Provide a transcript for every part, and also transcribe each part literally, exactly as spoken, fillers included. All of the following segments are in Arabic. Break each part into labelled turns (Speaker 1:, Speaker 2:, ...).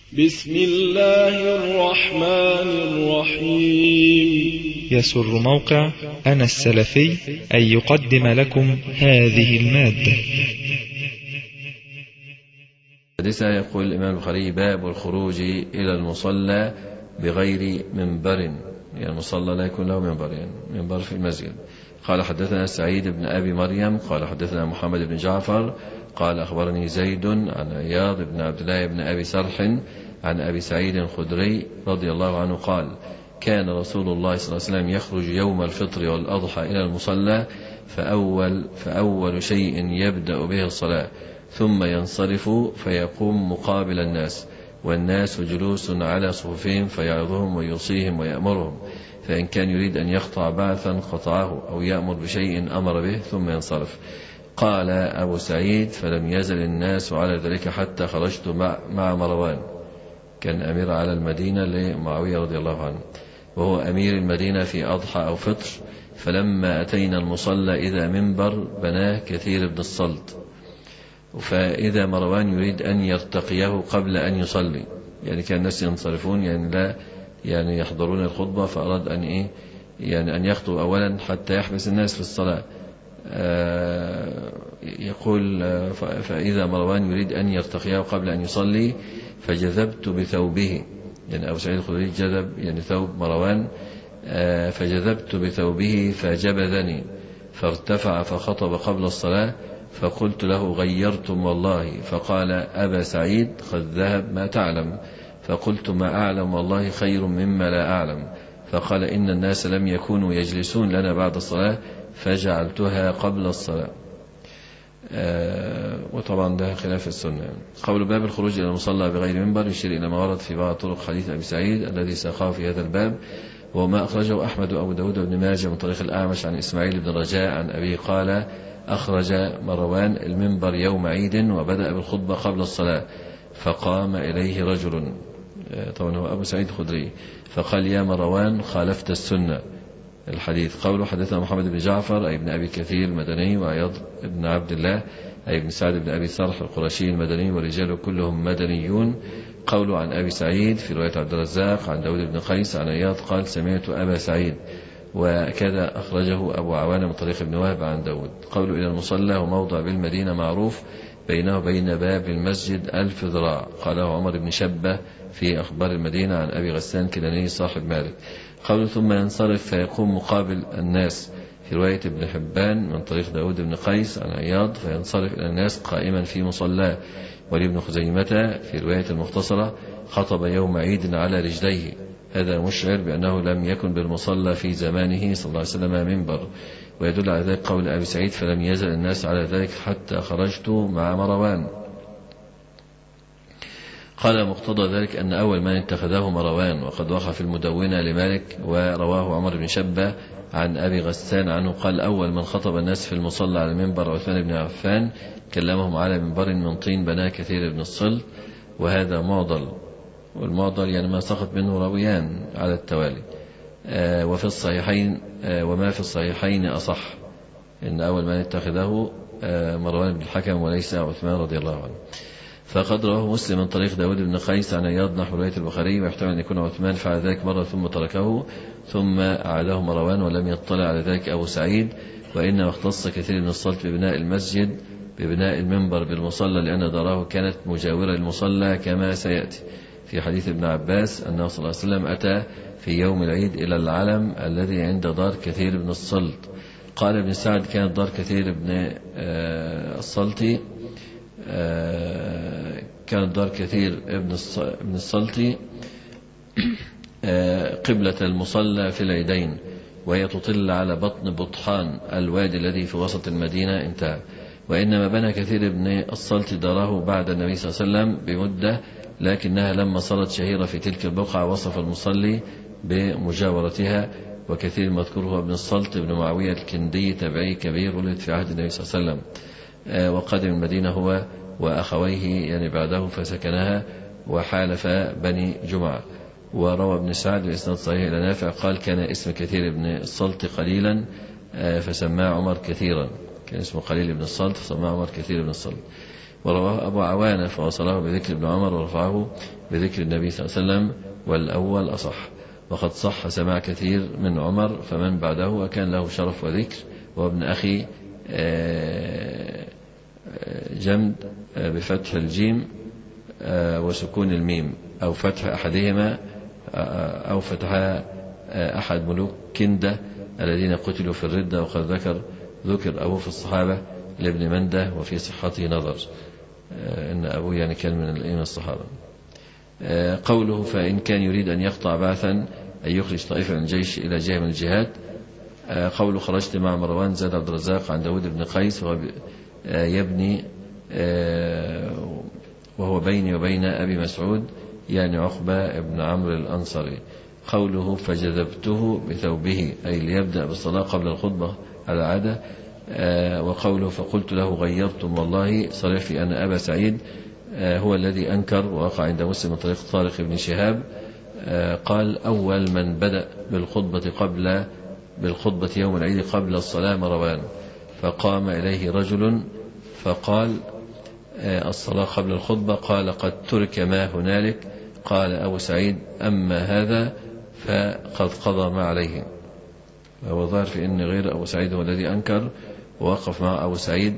Speaker 1: بسم الله الرحمن الرحيم.
Speaker 2: يسر موقع أنا السلفي أن يقدم لكم هذه المادة.
Speaker 3: الحديث يقول الإمام البخاري: باب الخروج إلى المصلى بغير منبر، يعني المصلى لا يكون له منبر، يعني منبر في المسجد. قال: حدثنا سعيد بن أبي مريم قال حدثنا محمد بن جعفر قال أخبرني زيد عن عياض بن عبد الله بن أبي سرح عن أبي سعيد الخدري رضي الله عنه قال: كان رسول الله صلى الله عليه وسلم يخرج يوم الفطر والأضحى إلى المصلى فأول, فأول شيء يبدأ به الصلاة، ثم ينصرف فيقوم مقابل الناس، والناس جلوس على صفوفهم فيعظهم ويوصيهم ويأمرهم، فإن كان يريد أن يقطع بعثا قطعه أو يأمر بشيء أمر به ثم ينصرف. قال أبو سعيد: فلم يزل الناس على ذلك حتى خرجت مع مروان، كان أمير على المدينة لمعاوية رضي الله عنه، وهو أمير المدينة في أضحى أو فطر. فلما أتينا المصلى إذا منبر بناه كثير بن الصلت، فإذا مروان يريد أن يرتقيه قبل أن يصلي، يعني كان الناس ينصرفون، يعني لا يعني يحضرون الخطبة، فأراد أن إيه يعني أن يخطب أولا حتى يحبس الناس في الصلاة. آه يقول: آه فإذا مروان يريد أن يرتقيه قبل أن يصلي فجذبت بثوبه، يعني أبو سعيد الخدري جذب يعني ثوب مروان، آه فجذبت بثوبه فجبذني فارتفع فخطب قبل الصلاة، فقلت له: غيرتم والله. فقال: أبا سعيد قد ذهب ما تعلم. فقلت: ما أعلم والله خير مما لا أعلم. فقال: إن الناس لم يكونوا يجلسون لنا بعد الصلاة فجعلتها قبل الصلاة. آه وطبعا ده خلاف السنة. قول باب الخروج إلى المصلى بغير منبر يشير إلى ما ورد في بعض طرق حديث أبي سعيد الذي ساقاه في هذا الباب، وما أخرجه أحمد وأبو داود وابن ماجه من طريق الأعمش عن إسماعيل بن رجاء عن أبي قال: أخرج مروان المنبر يوم عيد وبدأ بالخطبة قبل الصلاة، فقام إليه رجل، طبعا هو أبو سعيد الخدري، فقال: يا مروان خالفت السنة. الحديث. قوله: حدثنا محمد بن جعفر أي بن أبي كثير المدني، وعياض بن عبد الله أي بن سعد بن أبي سرح القرشي المدني، ورجاله كلهم مدنيون. قوله عن أبي سعيد في رواية عبد الرزاق عن داود بن قيس عن عياض قال: سمعت أبا سعيد، وكذا أخرجه أبو عوانة من طريق ابن وهب عن داود. قوله إلى المصلى هو موضع بالمدينة معروف بينه وبين باب المسجد ألف ذراع، قاله عمر بن شبة في أخبار المدينة عن أبي غسان كناني صاحب مالك. قوله ثم ينصرف فيقوم مقابل الناس في رواية ابن حبان من طريق داود بن قيس عن عياض فينصرف إلى الناس قائما في مصلاه. ولابن خزيمة في رواية المختصرة: خطب يوم عيد على رجليه، هذا مشعر بأنه لم يكن بالمصلى في زمانه صلى الله عليه وسلم منبر. ويدل على ذلك قول أبي سعيد: فلم يزل الناس على ذلك حتى خرجت مع مروان. قال مقتضى ذلك أن أول من اتخذه مروان، وقد وقع في المدونة لمالك ورواه عمر بن شبة عن أبي غسان عنه قال: أول من خطب الناس في المصلى على المنبر عثمان بن عفان، كلمهم على منبر من طين بناه كثير بن الصلت، وهذا معضل، والمعضل يعني ما سقط منه راويان على التوالي. آه وفي الصحيحين آه وما في الصحيحين أصح، إن أول من اتخذه آه مروان بن الحكم وليس عثمان رضي الله عنه. فقد رواه مسلم من طريق داود بن قيس عن عياض نحو رواية البخاري، ويحتمل أن يكون عثمان فعل ذلك مرة ثم تركه ثم أعاده مروان، ولم يطلع على ذلك أبو سعيد. وإنما اختص كثير من الصلت ببناء المسجد ببناء المنبر بالمصلى، لأن داره كانت مجاورة للمصلى كما سيأتي في حديث ابن عباس أنه صلى الله عليه وسلم أتى في يوم العيد إلى العلم الذي عند دار كثير بن الصلت. قال ابن سعد: كانت دار كثير بن الصلت كانت دار كثير ابن الصلت قبلة المصلى في العيدين، وهي تطل على بطن بطحان الوادي الذي في وسط المدينة. انتهى. وإنما بنى كثير ابن الصلت داره بعد النبي صلى الله عليه وسلم بمدة، لكنها لما صارت شهيرة في تلك البقعة وصف المصلي بمجاورتها. وكثير مذكور هو ابن الصلت بن معاوية الكندي تبعي كبير، ولد في عهد النبي صلى الله عليه وسلم، وقدم المدينة هو وأخويه يعني بعده فسكنها، وحالف بني جمعة. وروى ابن سعد بإسناد صحيح إلى نافع قال: كان اسم كثير ابن الصلت قليلا فسماه عمر كثيرا، كان اسمه قليل ابن الصلت فسماه عمر كثير ابن الصلت. ورواه أبو عوانة فوصله بذكر ابن عمر ورفعه بذكر النبي صلى الله عليه وسلم، والأول أصح. وقد صح سماع كثير من عمر فمن بعده وكان له شرف وذكر، وابن أخي جمد بفتح الجيم وسكون الميم، أو فتح أحدهما، أو فتح أحد ملوك كندة الذين قتلوا في الردة. وقد ذكر ذكر أبوه في الصحابة لابن منده وفي صحته نظر، إن أبوه يعني كان من الصحابة. قوله فإن كان يريد أن يقطع بعثا أن يخرج طائفة من الجيش إلى جهة من الجهاد. قوله خرجت مع مروان زاد عبد الرزاق عن داود بن قيس وهو يبني وهو بيني وبين أبي مسعود يعني عقبة بن عمرو الأنصاري. قوله فجذبته بثوبه أي ليبدأ بالصلاة قبل الخطبة على عادة. وقوله فقلت له غيرتم والله صريح في أن أبا سعيد هو الذي أنكر، ووقع عند مسلم من طريق طارق بن شهاب قال أول من بدأ بالخطبة قبل بالخطبة يوم العيد قبل الصلاة مروان، فقام إليه رجل فقال الصلاة قبل الخطبة، قال قد ترك ما هنالك. قال أبو سعيد أما هذا فقد قضى ما عليه. هو ظاهر في أن غير أبو سعيد هو الذي أنكر، ووقف مع أبو سعيد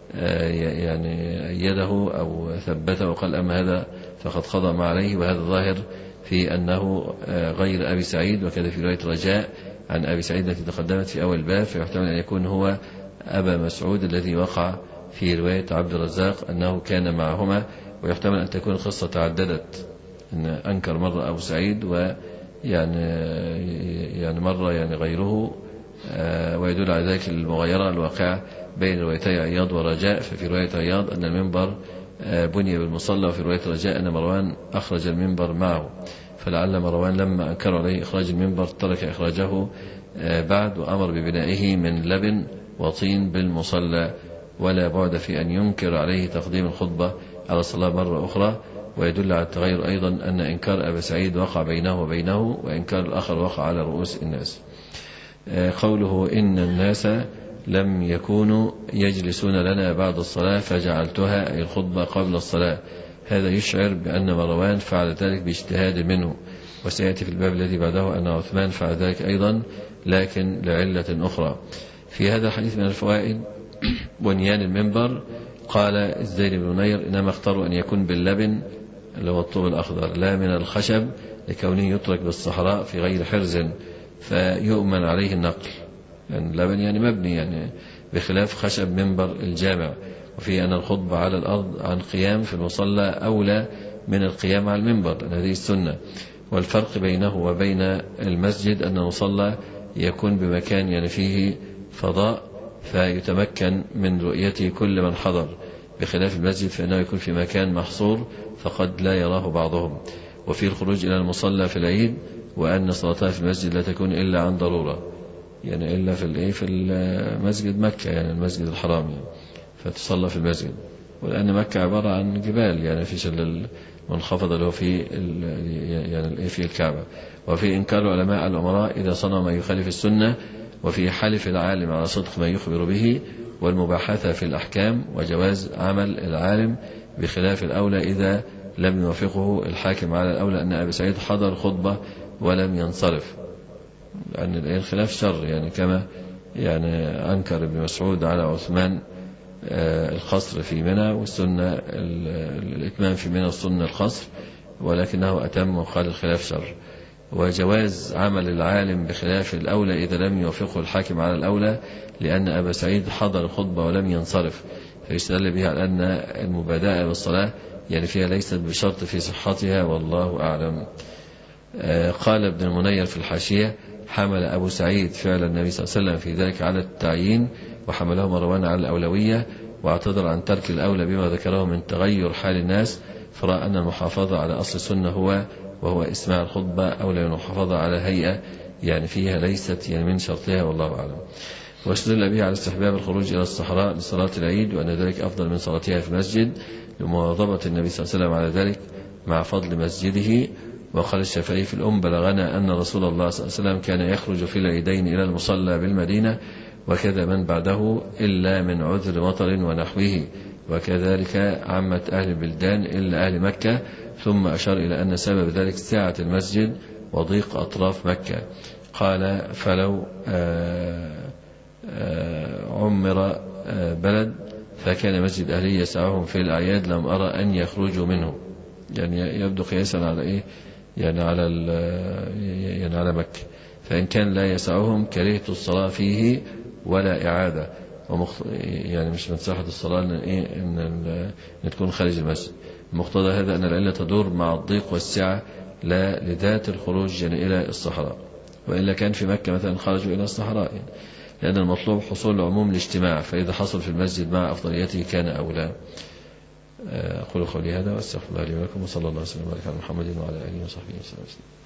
Speaker 3: يعني أيده أو ثبته وقال أما هذا فقد قضى ما عليه. وهذا ظاهر في أنه غير أبي سعيد، وكذا في رواية رجاء عن أبي سعيد التي تقدمت في أول الباب، فيحتمل أن يكون هو أبا مسعود الذي وقع في رواية عبد الرزاق أنه كان معهما. ويحتمل أن تكون القصة تعددت، أن أنكر مرة أبو سعيد ويعني يعني مرة يعني غيره، ويدل على ذلك المغايرة الواقعة بين روايتي عياض ورجاء. ففي رواية عياض أن المنبر بني بالمصلى، وفي رواية رجاء أن مروان أخرج المنبر معه، فلعل مروان لما أنكر عليه إخراج المنبر ترك إخراجه بعد وأمر ببنائه من لبن وطين بالمصلى، ولا بعد في أن ينكر عليه تقديم الخطبة على الصلاة مرة أخرى. ويدل على التغير أيضا أن إنكار أبا سعيد وقع بينه وبينه، وإنكار الآخر وقع على رؤوس الناس. قوله إن الناس لم يكونوا يجلسون لنا بعد الصلاة فجعلتها أي الخطبة قبل الصلاة، هذا يشعر بأن مروان فعل ذلك باجتهاد منه. وسيأتي في الباب الذي بعده أن عثمان فعل ذلك أيضا لكن لعلة أخرى. في هذا الحديث من الفوائد بنيان المنبر. قال الزيد بن منير إنما اختاروا أن يكون باللبن اللي هو الطوب الأخضر لا من الخشب، لكونه يترك بالصحراء في غير حرز فيؤمن عليه النقل، يعني اللبن يعني مبني يعني بخلاف خشب منبر الجامع. وفي أن الخطبة على الأرض عن قيام في المصلى أولى من القيام على المنبر، لأن هذه السنة. والفرق بينه وبين المسجد أن المصلى يكون بمكان يعني فيه فضاء فيتمكن من رؤيته كل من حضر، بخلاف المسجد فإنه يكون في مكان محصور فقد لا يراه بعضهم. وفي الخروج إلى المصلى في العيد وأن صلاتها في المسجد لا تكون إلا عن ضرورة، يعني إلا في الإيه في المسجد مكة يعني المسجد الحرام يعني فتصلى في المسجد. ولأن مكة عبارة عن جبال يعني في شلل منخفض اللي هو في يعني في الكعبة. وفي إنكار العلماء الأمراء إذا صنع ما يخالف السنة، وفي حلف العالم على صدق ما يخبر به، والمباحثة في الأحكام، وجواز عمل العالم بخلاف الأولى إذا لم يوافقه الحاكم على الأولى أن أبي سعيد حضر خطبة ولم ينصرف، لأن يعني الخلاف شر يعني كما يعني أنكر ابن مسعود على عثمان القصر في منى والسنة الإتمام في منى السنة القصر، ولكنه أتم وقال الخلاف شر. وجواز عمل العالم بخلاف الأولى إذا لم يوافقه الحاكم على الأولى، لأن أبا سعيد حضر الخطبة ولم ينصرف، فيستدل بها على أن المبادئة بالصلاة يعني فيها ليست بشرط في صحتها، والله أعلم. قال ابن المنير في الحاشية حمل أبو سعيد فعل النبي صلى الله عليه وسلم في ذلك على التعيين، وحمله مروان على الأولوية، واعتذر عن ترك الأولى بما ذكره من تغير حال الناس، فرأى أن المحافظة على أصل السنة هو وهو إسماع الخطبة أولى من المحافظة على هيئة يعني فيها ليست يعني من شرطها، والله أعلم. واستدل به على استحباب الخروج إلى الصحراء لصلاة العيد، وأن ذلك أفضل من صلاتها في المسجد لمواظبة النبي صلى الله عليه وسلم على ذلك مع فضل مسجده. وقال الشافعي في الأم بلغنا أن رسول الله صلى الله عليه وسلم كان يخرج في العيدين إلى المصلى بالمدينة، وكذا من بعده إلا من عذر مطر ونحوه، وكذلك عامة أهل البلدان إلا أهل مكة. ثم أشار إلى أن سبب ذلك سعة المسجد وضيق أطراف مكة. قال فلو عمر بلد فكان مسجد أهلي يسعهم في الأعياد لم أرى أن يخرجوا منه. يعني يبدو قياسا على إيه؟ يعني على يعني على مكة. فإن كان لا يسعهم كرهت الصلاة فيه ولا إعادة. ومخ... يعني مش من صحة الصلاة إن, إيه؟ إن, إن تكون خارج المسجد. مقتضى هذا أن العلة تدور مع الضيق والسعة لا لذات الخروج يعني إلى الصحراء. وإلا كان في مكة مثلا خرجوا إلى الصحراء يعني. لأن المطلوب حصول عموم الاجتماع، فإذا حصل في المسجد مع أفضليته كان أولى. أقول قولي هذا وأستغفر الله لي ولكم، وصلى الله وسلم وبارك على محمد وعلى آله وصحبه وسلم.